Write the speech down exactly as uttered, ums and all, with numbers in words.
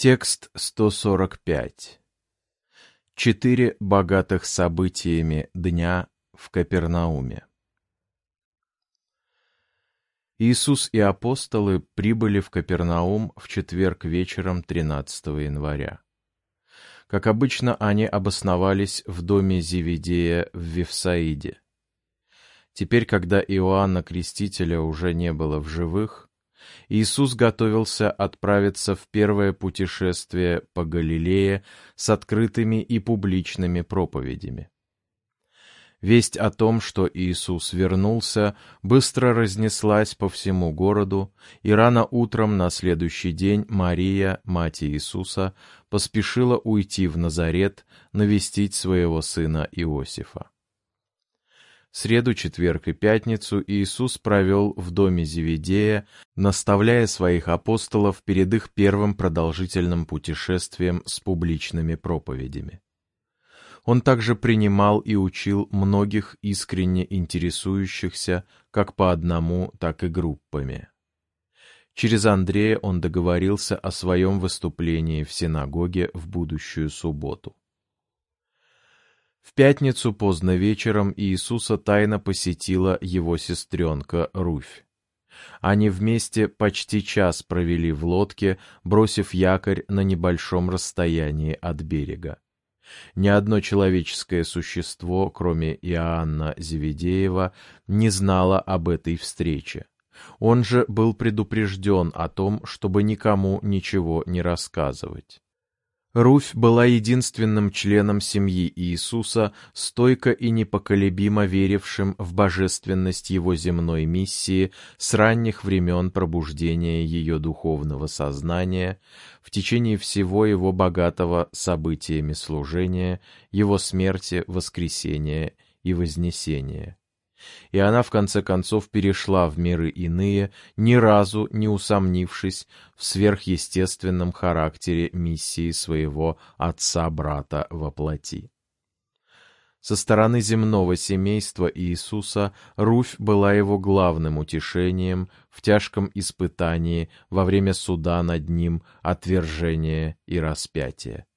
Текст сто сорок пять. Четыре богатых событиями дня в Капернауме. Иисус и апостолы прибыли в Капернаум в четверг вечером тринадцатого января. Как обычно, они обосновались в доме Зеведея в Вифсаиде. Теперь, когда Иоанна Крестителя уже не было в живых, Иисус готовился отправиться в первое путешествие по Галилее с открытыми и публичными проповедями. Весть о том, что Иисус вернулся, быстро разнеслась по всему городу, и рано утром на следующий день Мария, мать Иисуса, поспешила уйти в Назарет навестить своего сына Иосифа. Среду, четверг и пятницу Иисус провел в доме Зеведея, наставляя своих апостолов перед их первым продолжительным путешествием с публичными проповедями. Он также принимал и учил многих искренне интересующихся как по одному, так и группами. Через Андрея он договорился о своем выступлении в синагоге в будущую субботу. В пятницу поздно вечером Иисуса тайно посетила его сестренка Руфь. Они вместе почти час провели в лодке, бросив якорь на небольшом расстоянии от берега. Ни одно человеческое существо, кроме Иоанна Зеведеева, не знало об этой встрече. Он же был предупрежден о том, чтобы никому ничего не рассказывать. Руфь была единственным членом семьи Иисуса, стойко и непоколебимо верившим в божественность его земной миссии с ранних времен пробуждения ее духовного сознания, в течение всего его богатого событиями служения, его смерти, воскресения и вознесения. И она, в конце концов, перешла в миры иные, ни разу не усомнившись в сверхъестественном характере миссии своего отца-брата во плоти. Со стороны земного семейства Иисуса Руфь была его главным утешением в тяжком испытании во время суда над ним, отвержения и распятия.